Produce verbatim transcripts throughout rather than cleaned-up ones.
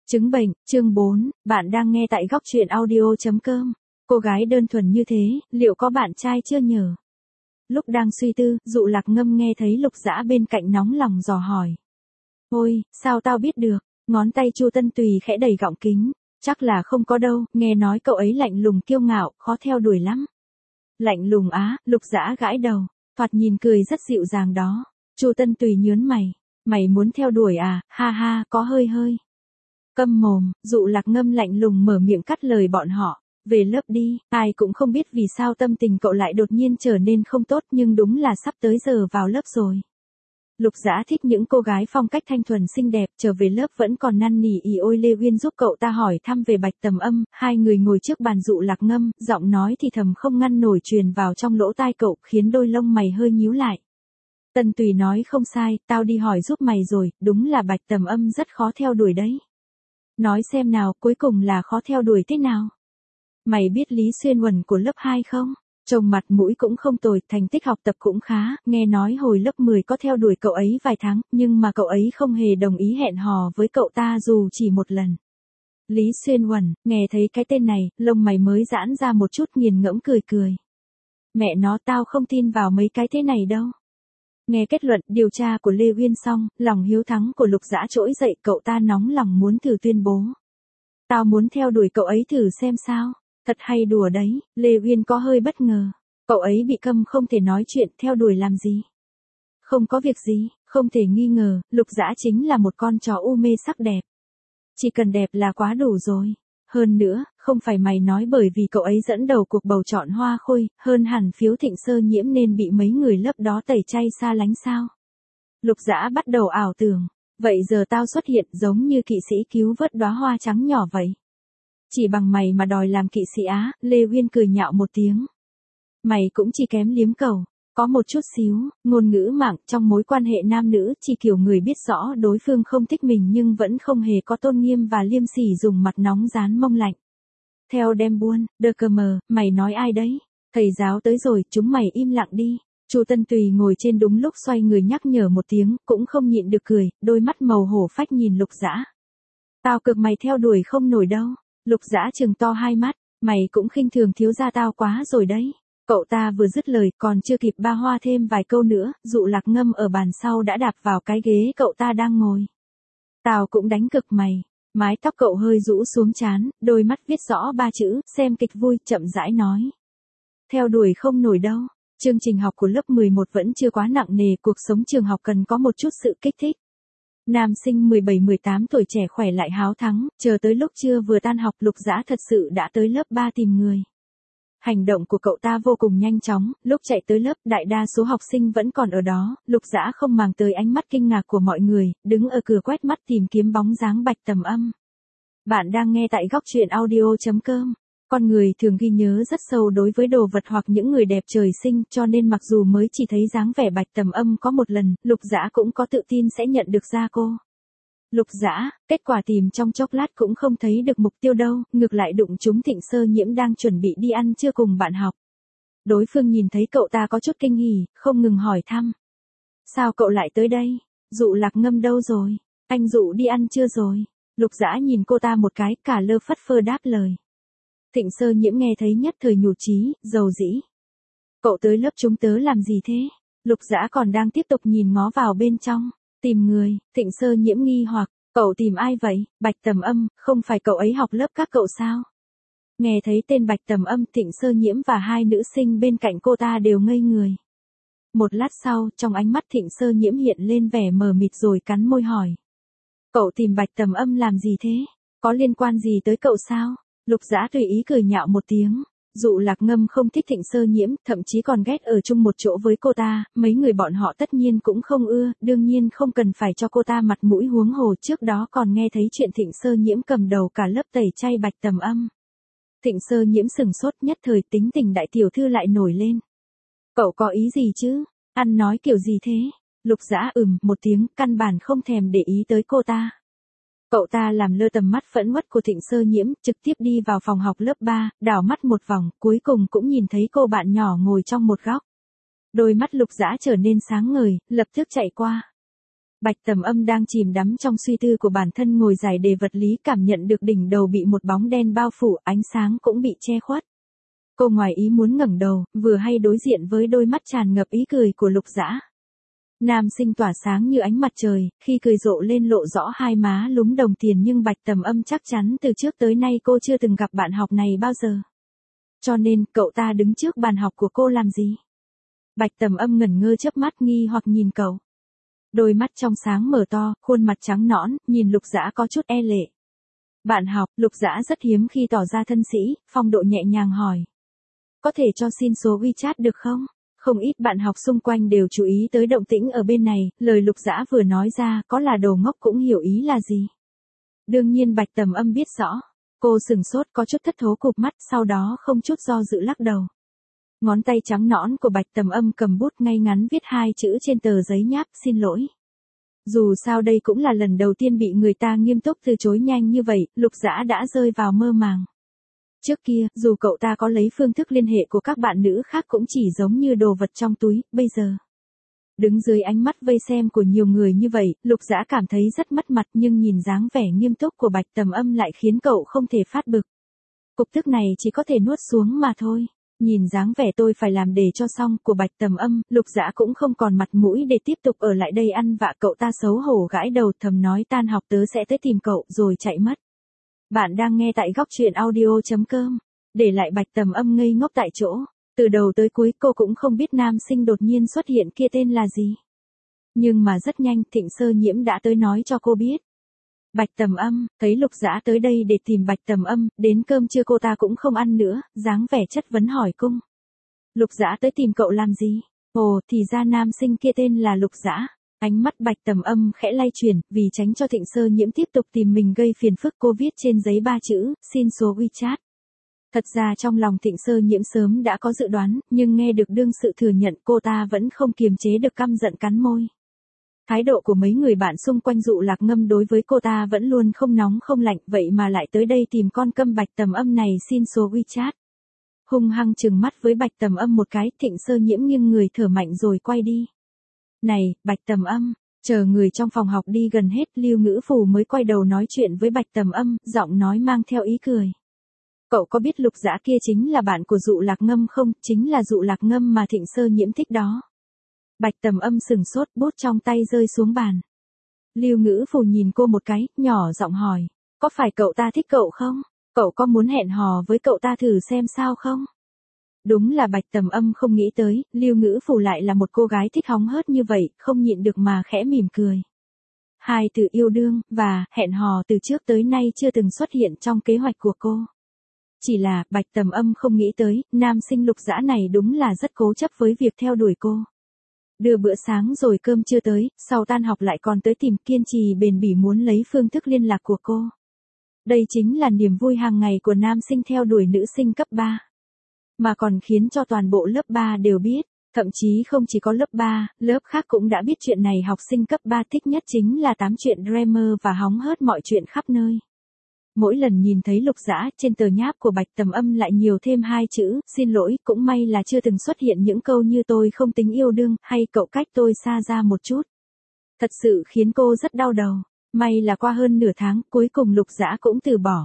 Chứng bệnh, chương bốn, bạn đang nghe tại góc truyện audio.com. Cô gái đơn thuần như thế, liệu có bạn trai chưa nhờ? Lúc đang suy tư, Dụ Lạc Ngâm nghe thấy Lục Dã bên cạnh nóng lòng dò hỏi. Ôi, sao tao biết được? Ngón tay Chu Tân Tùy khẽ đẩy gọng kính. Chắc là không có đâu, nghe nói cậu ấy lạnh lùng kiêu ngạo, khó theo đuổi lắm. Lạnh lùng á, Lục Dã gãi đầu, thoạt nhìn cười rất dịu dàng đó. Chu Tân Tùy nhớn mày. Mày muốn theo đuổi à, ha ha, có hơi hơi. Câm mồm, Dụ Lạc Ngâm lạnh lùng mở miệng cắt lời bọn họ. Về lớp đi, ai cũng không biết vì sao tâm tình cậu lại đột nhiên trở nên không tốt, nhưng đúng là sắp tới giờ vào lớp rồi. Lục Dã thích những cô gái phong cách thanh thuần xinh đẹp, trở về lớp vẫn còn năn nỉ ỉ ôi Lê Uyên giúp cậu ta hỏi thăm về Bạch Tầm Âm. Hai người ngồi trước bàn Dụ Lạc Ngâm, giọng nói thì thầm không ngăn nổi truyền vào trong lỗ tai cậu, khiến đôi lông mày hơi nhíu lại. Tân Tùy nói không sai, tao đi hỏi giúp mày rồi, đúng là Bạch Tầm Âm rất khó theo đuổi đấy. Nói xem nào, cuối cùng là khó theo đuổi thế nào? Mày biết Lý Xuyên Uẩn của lớp hai không? Trông mặt mũi cũng không tồi, thành tích học tập cũng khá, nghe nói hồi lớp mười có theo đuổi cậu ấy vài tháng, nhưng mà cậu ấy không hề đồng ý hẹn hò với cậu ta dù chỉ một lần. Lý Xuyên Uẩn, nghe thấy cái tên này, lông mày mới giãn ra một chút, nghiền ngẫm cười cười. Mẹ nó, tao không tin vào mấy cái thế này đâu. Nghe kết luận điều tra của Lê Uyên xong, lòng hiếu thắng của Lục Dã trỗi dậy, cậu ta nóng lòng muốn thử tuyên bố. Tao muốn theo đuổi cậu ấy thử xem sao. Thật hay đùa đấy, Lê Uyên có hơi bất ngờ. Cậu ấy bị câm không thể nói chuyện, theo đuổi làm gì? Không có việc gì, không thể nghi ngờ, Lục Dã chính là một con chó u mê sắc đẹp. Chỉ cần đẹp là quá đủ rồi. Hơn nữa, không phải mày nói bởi vì cậu ấy dẫn đầu cuộc bầu chọn Hoa Khôi, hơn hẳn phiếu Thịnh Sơ Nhiễm nên bị mấy người lớp đó tẩy chay xa lánh sao? Lục Dã bắt đầu ảo tưởng, vậy giờ tao xuất hiện giống như kỵ sĩ cứu vớt đóa hoa trắng nhỏ vậy. Chỉ bằng mày mà đòi làm kỵ sĩ á, Lê Uyên cười nhạo một tiếng. Mày cũng chỉ kém liếm cầu, có một chút xíu, ngôn ngữ mạng trong mối quan hệ nam nữ, chỉ kiểu người biết rõ đối phương không thích mình nhưng vẫn không hề có tôn nghiêm và liêm sỉ dùng mặt nóng dán mông lạnh. Theo đem buôn, đơ cơ mờ, mày nói ai đấy? Thầy giáo tới rồi, chúng mày im lặng đi. Chu Tân Tùy ngồi trên đúng lúc xoay người nhắc nhở một tiếng, cũng không nhịn được cười, đôi mắt màu hổ phách nhìn Lục Dã. Tao cực mày theo đuổi không nổi đâu. Lục Dã trừng to hai mắt, mày cũng khinh thường thiếu gia tao quá rồi đấy. Cậu ta vừa dứt lời còn chưa kịp ba hoa thêm vài câu nữa, Dụ Lạc Ngâm ở bàn sau đã đạp vào cái ghế cậu ta đang ngồi. Tao cũng đánh cực mày. Mái tóc cậu hơi rũ xuống trán, đôi mắt viết rõ ba chữ, xem kịch vui, chậm rãi nói. Theo đuổi không nổi đâu. Chương trình học của lớp mười một vẫn chưa quá nặng nề, cuộc sống trường học cần có một chút sự kích thích. Nam sinh mười bảy mười tám tuổi trẻ khỏe lại háo thắng, chờ tới lúc trưa vừa tan học Lục Dã thật sự đã tới lớp ba tìm người. Hành động của cậu ta vô cùng nhanh chóng, lúc chạy tới lớp đại đa số học sinh vẫn còn ở đó, Lục Dã không màng tới ánh mắt kinh ngạc của mọi người, đứng ở cửa quét mắt tìm kiếm bóng dáng Bạch Tầm Âm. Bạn đang nghe tại góc truyện audio.com. Con người thường ghi nhớ rất sâu đối với đồ vật hoặc những người đẹp trời sinh, cho nên mặc dù mới chỉ thấy dáng vẻ Bạch Tầm Âm có một lần, Lục Dã cũng có tự tin sẽ nhận được ra cô. Lục Dã, kết quả tìm trong chốc lát cũng không thấy được mục tiêu đâu, ngược lại đụng trúng Thịnh Sơ Nhiễm đang chuẩn bị đi ăn trưa cùng bạn học. Đối phương nhìn thấy cậu ta có chút kinh hỉ, không ngừng hỏi thăm. Sao cậu lại tới đây? Dụ Lạc Ngâm đâu rồi? Anh Dụ đi ăn trưa rồi. Lục Dã nhìn cô ta một cái, cả lơ phất phơ đáp lời. Thịnh Sơ Nhiễm nghe thấy nhất thời nhủ chí, dầu dĩ. Cậu tới lớp chúng tớ làm gì thế? Lục Dã còn đang tiếp tục nhìn ngó vào bên trong. Tìm người, Thịnh Sơ Nhiễm nghi hoặc, cậu tìm ai vậy? Bạch Tầm Âm, không phải cậu ấy học lớp các cậu sao? Nghe thấy tên Bạch Tầm Âm, Thịnh Sơ Nhiễm và hai nữ sinh bên cạnh cô ta đều ngây người. Một lát sau, trong ánh mắt Thịnh Sơ Nhiễm hiện lên vẻ mờ mịt rồi cắn môi hỏi. Cậu tìm Bạch Tầm Âm làm gì thế? Có liên quan gì tới cậu sao? Lục Dã tùy ý cười nhạo một tiếng. Dụ Lạc Ngâm không thích Thịnh Sơ Nhiễm, thậm chí còn ghét ở chung một chỗ với cô ta, mấy người bọn họ tất nhiên cũng không ưa, đương nhiên không cần phải cho cô ta mặt mũi, huống hồ trước đó còn nghe thấy chuyện Thịnh Sơ Nhiễm cầm đầu cả lớp tẩy chay Bạch Tầm Âm. Thịnh Sơ Nhiễm sừng sốt, nhất thời tính tình đại tiểu thư lại nổi lên. Cậu có ý gì chứ? Ăn nói kiểu gì thế? Lục Dã ừm một tiếng, căn bản không thèm để ý tới cô ta. Cậu ta làm lơ tầm mắt phẫn uất của Thịnh Sơ Nhiễm, trực tiếp đi vào phòng học lớp ba, đảo mắt một vòng, cuối cùng cũng nhìn thấy cô bạn nhỏ ngồi trong một góc. Đôi mắt Lục Dã trở nên sáng ngời, lập tức chạy qua. Bạch Tầm Âm đang chìm đắm trong suy tư của bản thân ngồi giải đề vật lý, cảm nhận được đỉnh đầu bị một bóng đen bao phủ, ánh sáng cũng bị che khuất. Cô ngoài ý muốn ngẩng đầu, vừa hay đối diện với đôi mắt tràn ngập ý cười của Lục Dã. Nam sinh tỏa sáng như ánh mặt trời, khi cười rộ lên lộ rõ hai má lúm đồng tiền, nhưng Bạch Tầm Âm chắc chắn từ trước tới nay cô chưa từng gặp bạn học này bao giờ. Cho nên, cậu ta đứng trước bàn học của cô làm gì? Bạch Tầm Âm ngẩn ngơ chớp mắt nghi hoặc nhìn cậu. Đôi mắt trong sáng mở to, khuôn mặt trắng nõn, nhìn Lục Dã có chút e lệ. Bạn học, Lục Dã rất hiếm khi tỏ ra thân sĩ, phong độ nhẹ nhàng hỏi. Có thể cho xin số WeChat được không? Không ít bạn học xung quanh đều chú ý tới động tĩnh ở bên này, lời Lục Dã vừa nói ra, có là đồ ngốc cũng hiểu ý là gì. Đương nhiên Bạch Tầm Âm biết rõ. Cô sừng sốt có chút thất thố cụp mắt, sau đó không chút do dự lắc đầu. Ngón tay trắng nõn của Bạch Tầm Âm cầm bút ngay ngắn viết hai chữ trên tờ giấy nháp, xin lỗi. Dù sao đây cũng là lần đầu tiên bị người ta nghiêm túc từ chối nhanh như vậy, Lục Dã đã rơi vào mơ màng. Trước kia, dù cậu ta có lấy phương thức liên hệ của các bạn nữ khác cũng chỉ giống như đồ vật trong túi, bây giờ. Đứng dưới ánh mắt vây xem của nhiều người như vậy, Lục Dã cảm thấy rất mất mặt, nhưng nhìn dáng vẻ nghiêm túc của Bạch Tầm Âm lại khiến cậu không thể phát bực. Cục tức này chỉ có thể nuốt xuống mà thôi. Nhìn dáng vẻ tôi phải làm để cho xong của Bạch Tầm Âm, Lục Dã cũng không còn mặt mũi để tiếp tục ở lại đây ăn vạ, cậu ta xấu hổ gãi đầu thầm nói tan học tớ sẽ tới tìm cậu rồi chạy mất. Bạn đang nghe tại góc truyện audio chấm com. Để lại Bạch Tầm Âm ngây ngốc tại chỗ. Từ đầu tới cuối cô cũng không biết nam sinh đột nhiên xuất hiện kia tên là gì. Nhưng mà rất nhanh Thịnh Sơ Nhiễm đã tới nói cho cô biết. Bạch Tầm Âm, thấy Lục Dã tới đây để tìm Bạch Tầm Âm, đến cơm trưa cô ta cũng không ăn nữa, dáng vẻ chất vấn hỏi cung. Lục Dã tới tìm cậu làm gì? Ồ, thì ra nam sinh kia tên là Lục Dã. Ánh mắt Bạch Tầm Âm khẽ lay chuyển, vì tránh cho Thịnh Sơ Nhiễm tiếp tục tìm mình gây phiền phức, cô viết trên giấy ba chữ, xin số WeChat. Thật ra trong lòng Thịnh Sơ Nhiễm sớm đã có dự đoán, nhưng nghe được đương sự thừa nhận cô ta vẫn không kiềm chế được căm giận cắn môi. Thái độ của mấy người bạn xung quanh Dụ Lạc Ngâm đối với cô ta vẫn luôn không nóng không lạnh, vậy mà lại tới đây tìm con câm Bạch Tầm Âm này xin số WeChat. Hung hăng trừng mắt với Bạch Tầm Âm một cái, Thịnh Sơ Nhiễm nghiêng người thở mạnh rồi quay đi. Này, Bạch Tầm Âm, chờ người trong phòng học đi gần hết, Lưu Ngữ Phù mới quay đầu nói chuyện với Bạch Tầm Âm, giọng nói mang theo ý cười. Cậu có biết Lục Dã kia chính là bạn của Dụ Lạc Ngâm không? Chính là Dụ Lạc Ngâm mà Thịnh Sơ Nhiễm thích đó. Bạch Tầm Âm sừng sốt, bút trong tay rơi xuống bàn. Lưu Ngữ Phù nhìn cô một cái, nhỏ giọng hỏi, có phải cậu ta thích cậu không? Cậu có muốn hẹn hò với cậu ta thử xem sao không? Đúng là Bạch Tầm Âm không nghĩ tới, Lưu Ngữ Phù lại là một cô gái thích hóng hớt như vậy, không nhịn được mà khẽ mỉm cười. Hai từ yêu đương và hẹn hò từ trước tới nay chưa từng xuất hiện trong kế hoạch của cô. Chỉ là, Bạch Tầm Âm không nghĩ tới, nam sinh Lục Dã này đúng là rất cố chấp với việc theo đuổi cô. Đưa bữa sáng rồi cơm chưa tới, sau tan học lại còn tới tìm, kiên trì bền bỉ muốn lấy phương thức liên lạc của cô. Đây chính là niềm vui hàng ngày của nam sinh theo đuổi nữ sinh cấp ba. Mà còn khiến cho toàn bộ lớp ba đều biết, thậm chí không chỉ có lớp ba, lớp khác cũng đã biết chuyện này. Học sinh cấp ba thích nhất chính là tám chuyện drama và hóng hớt mọi chuyện khắp nơi. Mỗi lần nhìn thấy Lục Dã, trên tờ nháp của Bạch Tầm Âm lại nhiều thêm hai chữ, xin lỗi, cũng may là chưa từng xuất hiện những câu như tôi không tính yêu đương, hay cậu cách tôi xa ra một chút. Thật sự khiến cô rất đau đầu. May là qua hơn nửa tháng, cuối cùng Lục Dã cũng từ bỏ.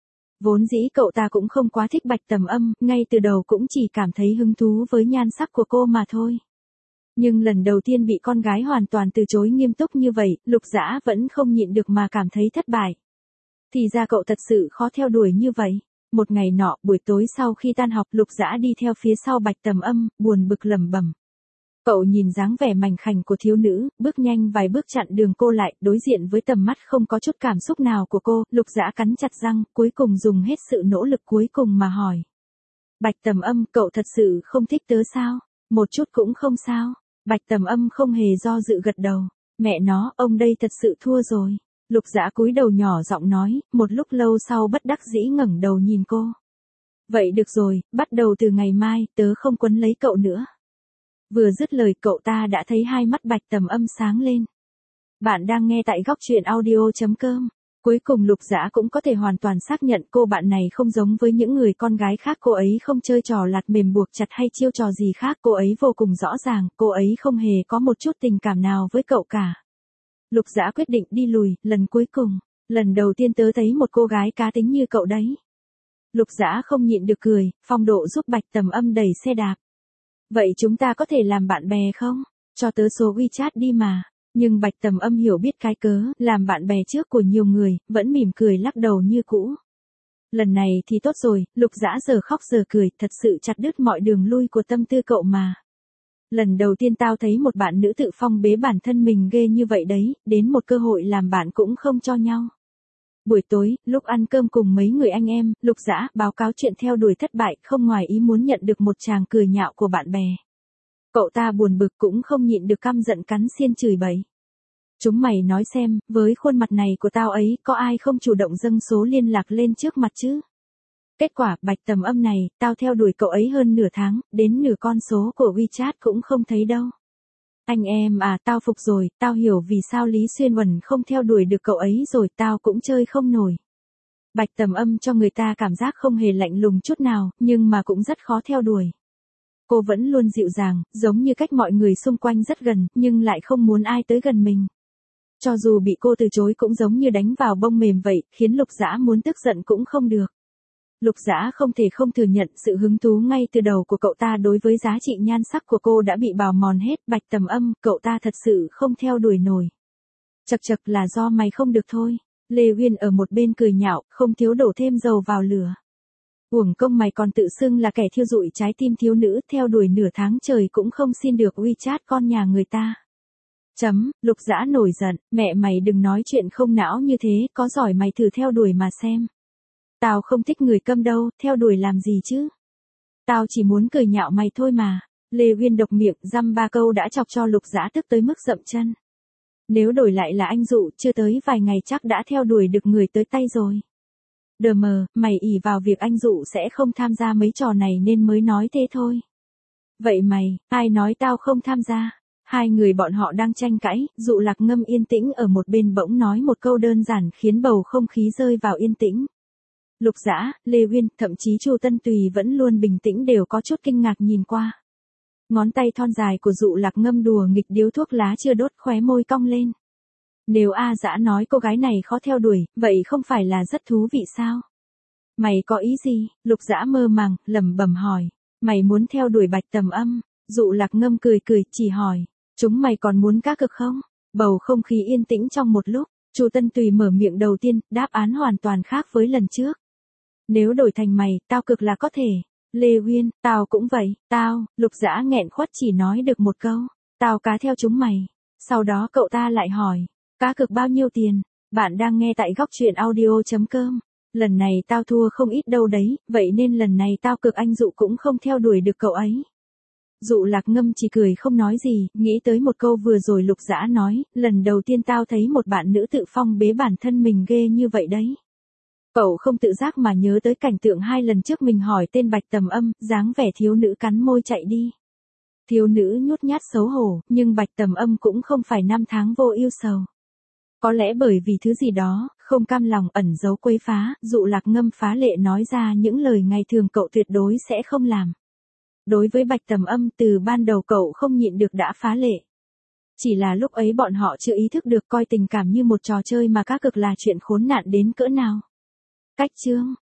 Vốn dĩ cậu ta cũng không quá thích Bạch Tầm Âm, ngay từ đầu cũng chỉ cảm thấy hứng thú với nhan sắc của cô mà thôi. Nhưng lần đầu tiên bị con gái hoàn toàn từ chối nghiêm túc như vậy, Lục Dã vẫn không nhịn được mà cảm thấy thất bại. Thì ra cậu thật sự khó theo đuổi như vậy. Một ngày nọ, buổi tối sau khi tan học, Lục Dã đi theo phía sau Bạch Tầm Âm, buồn bực lẩm bẩm. Cậu nhìn dáng vẻ mảnh khảnh của thiếu nữ, bước nhanh vài bước chặn đường cô lại, đối diện với tầm mắt không có chút cảm xúc nào của cô, Lục Dã cắn chặt răng, cuối cùng dùng hết sự nỗ lực cuối cùng mà hỏi. Bạch Tầm Âm, cậu thật sự không thích tớ sao? Một chút cũng không sao. Bạch Tầm Âm không hề do dự gật đầu. Mẹ nó, ông đây thật sự thua rồi. Lục Dã cúi đầu nhỏ giọng nói, một lúc lâu sau bất đắc dĩ ngẩng đầu nhìn cô. Vậy được rồi, bắt đầu từ ngày mai, tớ không quấn lấy cậu nữa. Vừa dứt lời cậu ta đã thấy hai mắt Bạch Tầm Âm sáng lên. Bạn đang nghe tại góc truyện audio chấm com. Cuối cùng Lục Dã cũng có thể hoàn toàn xác nhận cô bạn này không giống với những người con gái khác, cô ấy không chơi trò lạt mềm buộc chặt hay chiêu trò gì khác, cô ấy vô cùng rõ ràng, cô ấy không hề có một chút tình cảm nào với cậu cả. Lục Dã quyết định đi lùi, lần cuối cùng, lần đầu tiên tớ thấy một cô gái cá tính như cậu đấy. Lục Dã không nhịn được cười, phong độ giúp Bạch Tầm Âm đẩy xe đạp. Vậy chúng ta có thể làm bạn bè không? Cho tớ số WeChat đi mà. Nhưng Bạch Tầm Âm hiểu biết cái cớ, làm bạn bè trước của nhiều người, vẫn mỉm cười lắc đầu như cũ. Lần này thì tốt rồi, Lục Dã giờ khóc giờ cười, thật sự chặt đứt mọi đường lui của tâm tư cậu mà. Lần đầu tiên tao thấy một bạn nữ tự phong bế bản thân mình ghê như vậy đấy, đến một cơ hội làm bạn cũng không cho nhau. Buổi tối, lúc ăn cơm cùng mấy người anh em, Lục Dã báo cáo chuyện theo đuổi thất bại, không ngoài ý muốn nhận được một tràng cười nhạo của bạn bè. Cậu ta buồn bực cũng không nhịn được căm giận cắn xiên chửi bậy. Chúng mày nói xem, với khuôn mặt này của tao ấy, có ai không chủ động dâng số liên lạc lên trước mặt chứ? Kết quả, Bạch Tầm Âm này, tao theo đuổi cậu ấy hơn nửa tháng, đến nửa con số của WeChat cũng không thấy đâu. Anh em à, tao phục rồi, tao hiểu vì sao Lý Xuyên Uẩn không theo đuổi được cậu ấy rồi, tao cũng chơi không nổi. Bạch Tầm Âm cho người ta cảm giác không hề lạnh lùng chút nào, nhưng mà cũng rất khó theo đuổi. Cô vẫn luôn dịu dàng, giống như cách mọi người xung quanh rất gần, nhưng lại không muốn ai tới gần mình. Cho dù bị cô từ chối cũng giống như đánh vào bông mềm vậy, khiến Lục Dã muốn tức giận cũng không được. Lục Dã không thể không thừa nhận sự hứng thú ngay từ đầu của cậu ta đối với giá trị nhan sắc của cô đã bị bào mòn hết. Bạch Tầm Âm, cậu ta thật sự không theo đuổi nổi. Chật chật là do mày không được thôi. Lê Uyên ở một bên cười nhạo, không thiếu đổ thêm dầu vào lửa. Uổng công mày còn tự xưng là kẻ thiêu dụi trái tim thiếu nữ, theo đuổi nửa tháng trời cũng không xin được WeChat con nhà người ta. Chấm, Lục Dã nổi giận, mẹ mày đừng nói chuyện không não như thế, có giỏi mày thử theo đuổi mà xem. Tao không thích người câm đâu, theo đuổi làm gì chứ? Tao chỉ muốn cười nhạo mày thôi mà. Lê Uyên độc miệng, dăm ba câu đã chọc cho Lục Dã tức tới mức dậm chân. Nếu đổi lại là anh Dụ, chưa tới vài ngày chắc đã theo đuổi được người tới tay rồi. Đờ mờ, mày ỷ vào việc anh Dụ sẽ không tham gia mấy trò này nên mới nói thế thôi. Vậy mày, ai nói tao không tham gia? Hai người bọn họ đang tranh cãi, Dụ Lạc Ngâm yên tĩnh ở một bên bỗng nói một câu đơn giản khiến bầu không khí rơi vào yên tĩnh. Lục Dã, Lê Uyên, thậm chí Chu Tân Tùy vẫn luôn bình tĩnh đều có chút kinh ngạc nhìn qua. Ngón tay thon dài của Dụ Lạc Ngâm đùa nghịch điếu thuốc lá chưa đốt, khóe môi cong lên. Nếu A Dã nói cô gái này khó theo đuổi, vậy không phải là rất thú vị sao? Mày có ý gì? Lục Dã mơ màng, lẩm bẩm hỏi. Mày muốn theo đuổi Bạch Tầm Âm? Dụ Lạc Ngâm cười cười, chỉ hỏi. Chúng mày còn muốn cá cược không? Bầu không khí yên tĩnh trong một lúc, Chu Tân Tùy mở miệng đầu tiên, đáp án hoàn toàn khác với lần trước. Nếu đổi thành mày, tao cực là có thể. Lê Uyên, tao cũng vậy, tao, Lục Dã nghẹn khuất chỉ nói được một câu. Tao cá theo chúng mày. Sau đó cậu ta lại hỏi, cá cược bao nhiêu tiền? Bạn đang nghe tại góc truyện audio chấm com. Lần này tao thua không ít đâu đấy, vậy nên lần này tao cực anh Dụ cũng không theo đuổi được cậu ấy. Dụ Lạc Ngâm chỉ cười không nói gì, nghĩ tới một câu vừa rồi Lục Dã nói, lần đầu tiên tao thấy một bạn nữ tự phong bế bản thân mình ghê như vậy đấy. Cậu không tự giác mà nhớ tới cảnh tượng hai lần trước mình hỏi tên Bạch Tầm Âm, dáng vẻ thiếu nữ cắn môi chạy đi. Thiếu nữ nhút nhát xấu hổ, nhưng Bạch Tầm Âm cũng không phải năm tháng vô yêu sầu. Có lẽ bởi vì thứ gì đó, không cam lòng ẩn giấu quấy phá, Dụ Lạc Ngâm phá lệ nói ra những lời ngày thường cậu tuyệt đối sẽ không làm. Đối với Bạch Tầm Âm từ ban đầu cậu không nhịn được đã phá lệ. Chỉ là lúc ấy bọn họ chưa ý thức được coi tình cảm như một trò chơi mà cá cược là chuyện khốn nạn đến cỡ nào. Cách chương